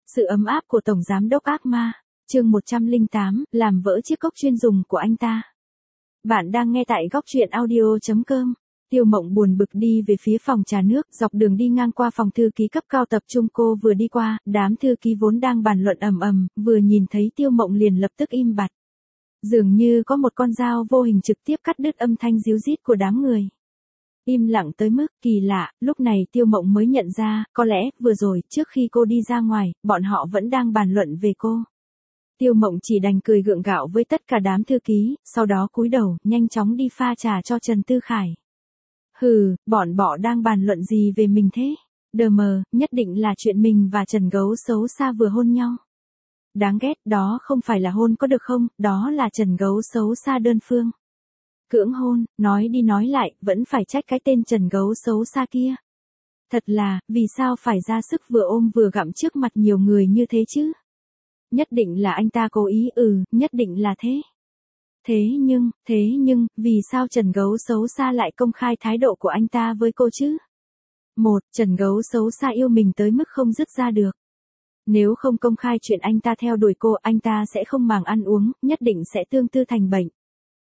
Sự ấm áp của Tổng Giám đốc ác ma. Chương 108, làm vỡ chiếc cốc chuyên dùng của anh ta. Bạn đang nghe tại góc truyện audio.com. Tiêu Mộng buồn bực đi về phía phòng trà nước, dọc đường đi ngang qua phòng thư ký cấp cao tập trung cô vừa đi qua, đám thư ký vốn đang bàn luận ầm ầm, vừa nhìn thấy Tiêu Mộng liền lập tức im bặt. Dường như có một con dao vô hình trực tiếp cắt đứt âm thanh ríu rít của đám người. Im lặng tới mức kỳ lạ, lúc này Tiêu Mộng mới nhận ra, có lẽ, vừa rồi, trước khi cô đi ra ngoài, bọn họ vẫn đang bàn luận về cô. Tiêu Mộng chỉ đành cười gượng gạo với tất cả đám thư ký, sau đó cúi đầu, nhanh chóng đi pha trà cho Trần Tư Khải. Hừ, bọn bọ đang bàn luận gì về mình thế? Đờ mờ, nhất định là chuyện mình và Trần Gấu xấu xa vừa hôn nhau. Đáng ghét, đó không phải là hôn có được không, đó là Trần Gấu xấu xa đơn phương. Cưỡng hôn, nói đi nói lại, vẫn phải trách cái tên Trần Gấu xấu xa kia. Thật là, vì sao phải ra sức vừa ôm vừa gặm trước mặt nhiều người như thế chứ? Nhất định là anh ta cố ý, nhất định là thế. Thế nhưng, vì sao Trần Gấu xấu xa lại công khai thái độ của anh ta với cô chứ? Trần Gấu xấu xa yêu mình tới mức không dứt ra được. Nếu không công khai chuyện anh ta theo đuổi cô, anh ta sẽ không màng ăn uống, nhất định sẽ tương tư thành bệnh.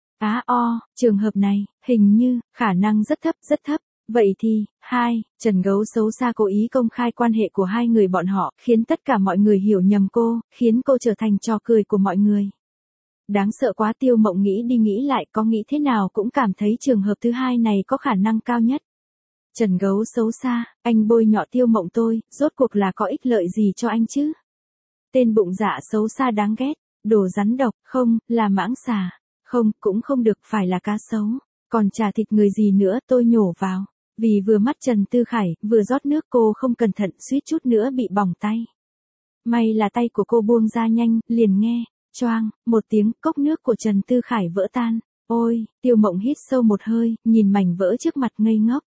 Trường hợp này, hình như, khả năng rất thấp. Vậy thì, Trần Gấu xấu xa cố ý công khai quan hệ của hai người bọn họ, khiến tất cả mọi người hiểu nhầm cô, khiến cô trở thành trò cười của mọi người. Đáng sợ quá, Tiêu Mộng nghĩ đi nghĩ lại, có nghĩ thế nào cũng cảm thấy trường hợp thứ hai này có khả năng cao nhất. Trần Gấu xấu xa, anh bôi nhọ Tiêu Mộng tôi, rốt cuộc là có ích lợi gì cho anh chứ? Tên bụng dạ xấu xa đáng ghét, đồ rắn độc, không, là mãng xà. Không, cũng không được, phải là cá sấu. Còn chả thịt người gì nữa, tôi nhổ vào. Vì vừa mắt Trần Tư Khải, vừa rót nước cô không cẩn thận, suýt chút nữa bị bỏng tay. May là tay của cô buông ra nhanh, liền nghe, choang, một tiếng, cốc nước của Trần Tư Khải vỡ tan. Ôi, Tiêu Mộng hít sâu một hơi, nhìn mảnh vỡ trước mặt ngây ngốc.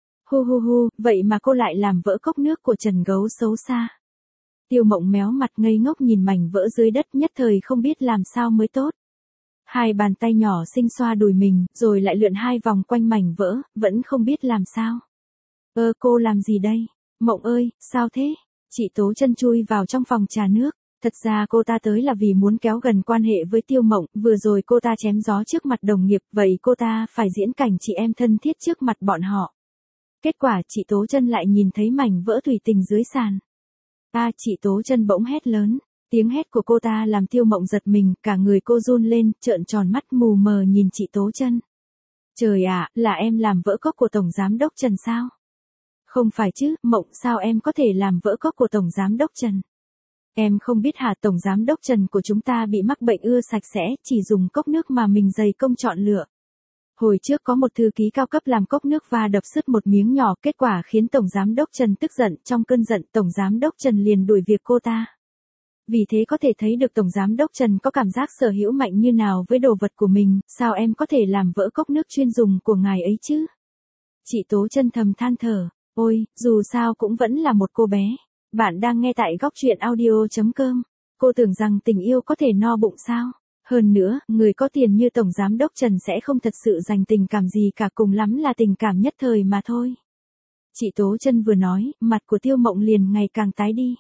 Hu, vậy mà cô lại làm vỡ cốc nước của Trần Gấu xấu xa. Tiêu Mộng méo mặt ngây ngốc nhìn mảnh vỡ dưới đất, nhất thời không biết làm sao mới tốt. Hai bàn tay nhỏ xinh xoa đùi mình, rồi lại lượn hai vòng quanh mảnh vỡ, vẫn không biết làm sao. Cô làm gì đây? Mộng ơi, sao thế? Chị Tố Chân chui vào trong phòng trà nước. Thật ra cô ta tới là vì muốn kéo gần quan hệ với Tiêu Mộng, vừa rồi cô ta chém gió trước mặt đồng nghiệp, vậy cô ta phải diễn cảnh chị em thân thiết trước mặt bọn họ. Kết quả chị Tố Chân lại nhìn thấy mảnh vỡ thủy tinh dưới sàn. Chị Tố Chân bỗng hét lớn. Tiếng hét của cô ta làm Tiêu Mộng giật mình, cả người cô run lên, trợn tròn mắt mù mờ nhìn chị Tố Chân. Trời ạ, là em làm vỡ cốc của Tổng Giám đốc Trần sao? Không phải chứ, Mộng, sao em có thể làm vỡ cốc của Tổng Giám đốc Trần? Em không biết hả, Tổng Giám đốc Trần của chúng ta bị mắc bệnh ưa sạch sẽ, chỉ dùng cốc nước mà mình dày công chọn lựa. Hồi trước có một thư ký cao cấp làm cốc nước và đập sứt một miếng nhỏ, kết quả khiến Tổng Giám đốc Trần tức giận, trong cơn giận Tổng Giám đốc Trần liền đuổi việc cô ta. Vì thế có thể thấy được Tổng Giám đốc Trần có cảm giác sở hữu mạnh như nào với đồ vật của mình, sao em có thể làm vỡ cốc nước chuyên dùng của ngài ấy chứ? Chị Tố Chân thầm than thở, ôi, dù sao cũng vẫn là một cô bé. Bạn đang nghe tại góc truyện audio.com. Cô tưởng rằng tình yêu có thể no bụng sao? Hơn nữa, người có tiền như Tổng Giám đốc Trần sẽ không thật sự dành tình cảm gì cả, cùng lắm là tình cảm nhất thời mà thôi. Chị Tố Chân vừa nói, mặt của Tiêu Mộng liền ngày càng tái đi.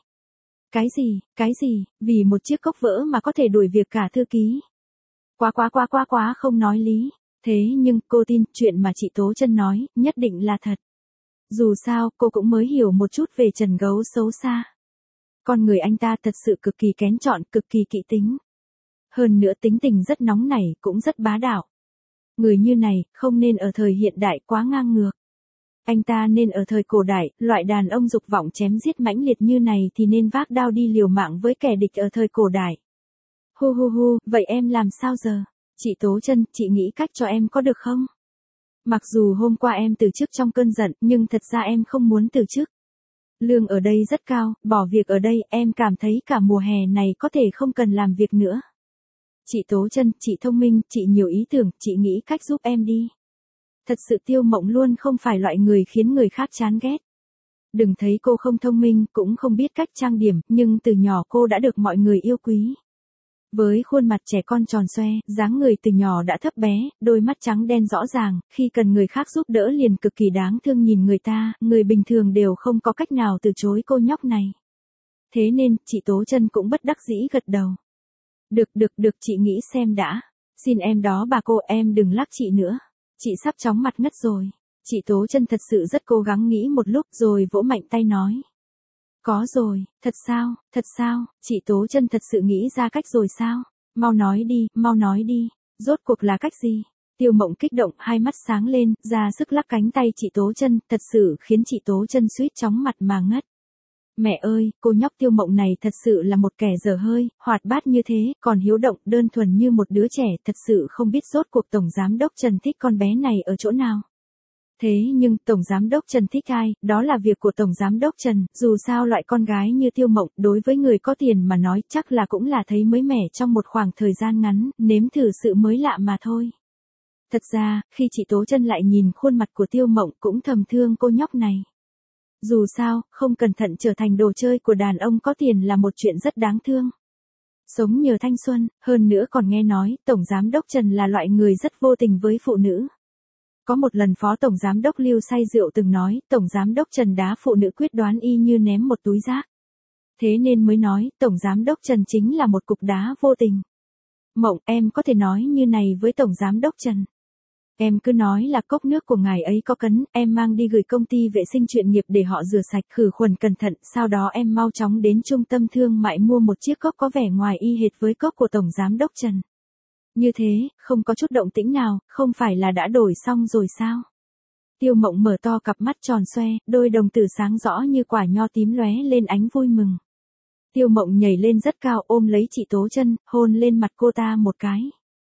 Cái gì, vì một chiếc cốc vỡ mà có thể đuổi việc cả thư ký. Quá không nói lý. Thế nhưng, cô tin, chuyện mà chị Tố Chân nói, nhất định là thật. Dù sao, cô cũng mới hiểu một chút về Trần Gấu xấu xa. Con người anh ta thật sự cực kỳ kén chọn, cực kỳ kỹ tính. Hơn nữa tính tình rất nóng nảy, cũng rất bá đạo. Người như này, không nên ở thời hiện đại quá ngang ngược. Anh ta nên ở thời cổ đại, loại đàn ông dục vọng chém giết mãnh liệt như này thì nên vác đao đi liều mạng với kẻ địch ở thời cổ đại. Hu, vậy em làm sao giờ? Chị Tố Chân, chị nghĩ cách cho em có được không? Mặc dù hôm qua em từ chức trong cơn giận, nhưng thật ra em không muốn từ chức. Lương ở đây rất cao, bỏ việc ở đây, em cảm thấy cả mùa hè này có thể không cần làm việc nữa. Chị Tố Chân, chị thông minh, chị nhiều ý tưởng, chị nghĩ cách giúp em đi. Thật sự Tiêu Mộng luôn không phải loại người khiến người khác chán ghét. Đừng thấy cô không thông minh, cũng không biết cách trang điểm, nhưng từ nhỏ cô đã được mọi người yêu quý. Với khuôn mặt trẻ con tròn xoe, dáng người từ nhỏ đã thấp bé, đôi mắt trắng đen rõ ràng, khi cần người khác giúp đỡ liền cực kỳ đáng thương nhìn người ta, người bình thường đều không có cách nào từ chối cô nhóc này. Thế nên, chị Tố Chân cũng bất đắc dĩ gật đầu. Được, chị nghĩ xem đã. Xin em đó bà cô, em đừng lắc chị nữa. Chị sắp chóng mặt ngất rồi. Chị Tố Chân thật sự rất cố gắng nghĩ một lúc rồi vỗ mạnh tay nói. Có rồi, thật sao, chị Tố Chân thật sự nghĩ ra cách rồi sao? Mau nói đi, rốt cuộc là cách gì? Tiêu Mộng kích động, hai mắt sáng lên, ra sức lắc cánh tay chị Tố Chân, thật sự khiến chị Tố Chân suýt chóng mặt mà ngất. Mẹ ơi, cô nhóc Tiêu Mộng này thật sự là một kẻ dở hơi, hoạt bát như thế, còn hiếu động, đơn thuần như một đứa trẻ, thật sự không biết rốt cuộc Tổng Giám đốc Trần thích con bé này ở chỗ nào. Thế nhưng, Tổng Giám đốc Trần thích ai, đó là việc của Tổng Giám đốc Trần, dù sao loại con gái như Tiêu Mộng, đối với người có tiền mà nói chắc là cũng là thấy mới mẻ trong một khoảng thời gian ngắn, nếm thử sự mới lạ mà thôi. Thật ra, khi chị Tố Chân lại nhìn khuôn mặt của Tiêu Mộng cũng thầm thương cô nhóc này. Dù sao, không cẩn thận trở thành đồ chơi của đàn ông có tiền là một chuyện rất đáng thương. Sống nhờ thanh xuân, hơn nữa còn nghe nói, Tổng Giám đốc Trần là loại người rất vô tình với phụ nữ. Có một lần Phó Tổng Giám đốc Lưu say rượu từng nói, Tổng Giám đốc Trần đá phụ nữ quyết đoán y như ném một túi rác. Thế nên mới nói, Tổng Giám đốc Trần chính là một cục đá vô tình. Mộng, em có thể nói như này với Tổng Giám đốc Trần. Em cứ nói là cốc nước của ngài ấy có cấn, em mang đi gửi công ty vệ sinh chuyên nghiệp để họ rửa sạch khử khuẩn cẩn thận, sau đó em mau chóng đến trung tâm thương mại mua một chiếc cốc có vẻ ngoài y hệt với cốc của Tổng Giám đốc Trần. Như thế, không có chút động tĩnh nào, không phải là đã đổi xong rồi sao? Tiêu Mộng mở to cặp mắt tròn xoe, đôi đồng tử sáng rõ như quả nho tím lóe lên ánh vui mừng. Tiêu Mộng nhảy lên rất cao ôm lấy chị Tố Chân, hôn lên mặt cô ta một cái.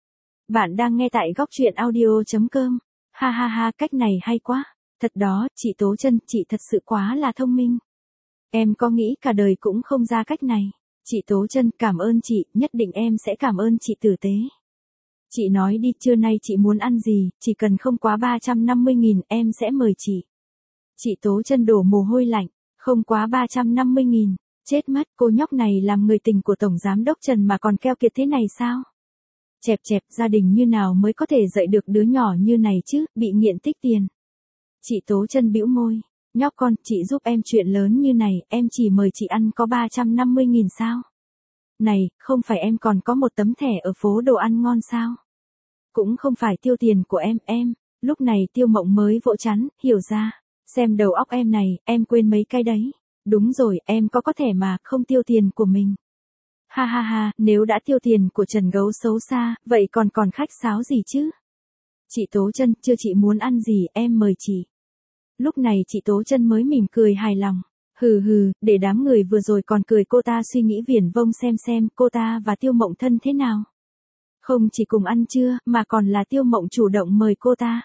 Bạn đang nghe tại góc truyện audio.com. Ha, cách này hay quá. Thật đó, chị Tố Chân, chị thật sự quá là thông minh. Em có nghĩ cả đời cũng không ra cách này. Chị Tố Chân, cảm ơn chị, nhất định em sẽ cảm ơn chị tử tế. Chị nói đi, trưa nay chị muốn ăn gì, chỉ cần không quá 350.000 em sẽ mời chị. Chị Tố Chân đổ mồ hôi lạnh, không quá 350.000, chết mất, cô nhóc này làm người tình của Tổng Giám đốc Trần mà còn keo kiệt thế này sao? Chẹp, gia đình như nào mới có thể dạy được đứa nhỏ như này chứ, bị nghiện tích tiền. Chị Tố Chân bĩu môi, nhóc con, chị giúp em chuyện lớn như này, em chỉ mời chị ăn có 350.000 sao? Này, không phải em còn có một tấm thẻ ở phố đồ ăn ngon sao? Cũng không phải tiêu tiền của em. Lúc này Tiêu Mộng mới vỗ chán, hiểu ra. Xem đầu óc em này, em quên mấy cái đấy. Đúng rồi, em có thẻ mà, không tiêu tiền của mình. Ha, nếu đã tiêu tiền của Trần gấu xấu xa, vậy còn khách sáo gì chứ? Chị Tố Chân, chưa chị muốn ăn gì, em mời chị. Lúc này chị Tố Chân mới mỉm cười hài lòng. Hừ, để đám người vừa rồi còn cười cô ta suy nghĩ viển vông xem cô ta và Tiêu Mộng thân thế nào. Không chỉ cùng ăn trưa, mà còn là Tiêu Mộng chủ động mời cô ta.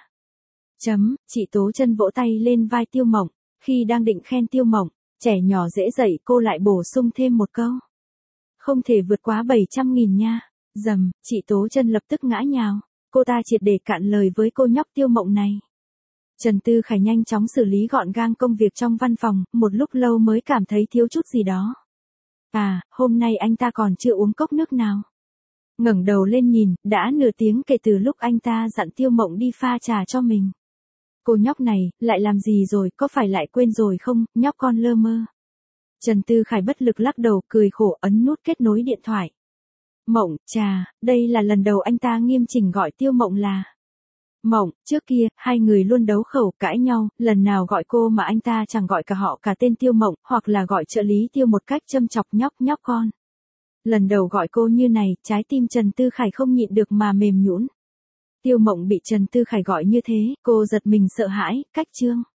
Chị Tố Chân vỗ tay lên vai Tiêu Mộng, khi đang định khen Tiêu Mộng, trẻ nhỏ dễ dậy cô lại bổ sung thêm một câu. Không thể vượt quá 700.000 nha. Chị Tố Chân lập tức ngã nhào, cô ta triệt để cạn lời với cô nhóc Tiêu Mộng này. Trần Tư Khải nhanh chóng xử lý gọn gàng công việc trong văn phòng, một lúc lâu mới cảm thấy thiếu chút gì đó. À, hôm nay anh ta còn chưa uống cốc nước nào. Ngẩng đầu lên nhìn, đã nửa tiếng kể từ lúc anh ta dặn Tiêu Mộng đi pha trà cho mình. Cô nhóc này, lại làm gì rồi, có phải lại quên rồi không, nhóc con lơ mơ. Trần Tư Khải bất lực lắc đầu, cười khổ ấn nút kết nối điện thoại. Mộng, đây là lần đầu anh ta nghiêm chỉnh gọi Tiêu Mộng là Mộng. Trước kia, hai người luôn đấu khẩu cãi nhau, lần nào gọi cô mà anh ta chẳng gọi cả họ cả tên Tiêu Mộng, hoặc là gọi trợ lý Tiêu một cách châm chọc nhóc con. Lần đầu gọi cô như này, trái tim Trần Tư Khải không nhịn được mà mềm nhũn. Tiêu Mộng bị Trần Tư Khải gọi như thế, cô giật mình sợ hãi, cách chương.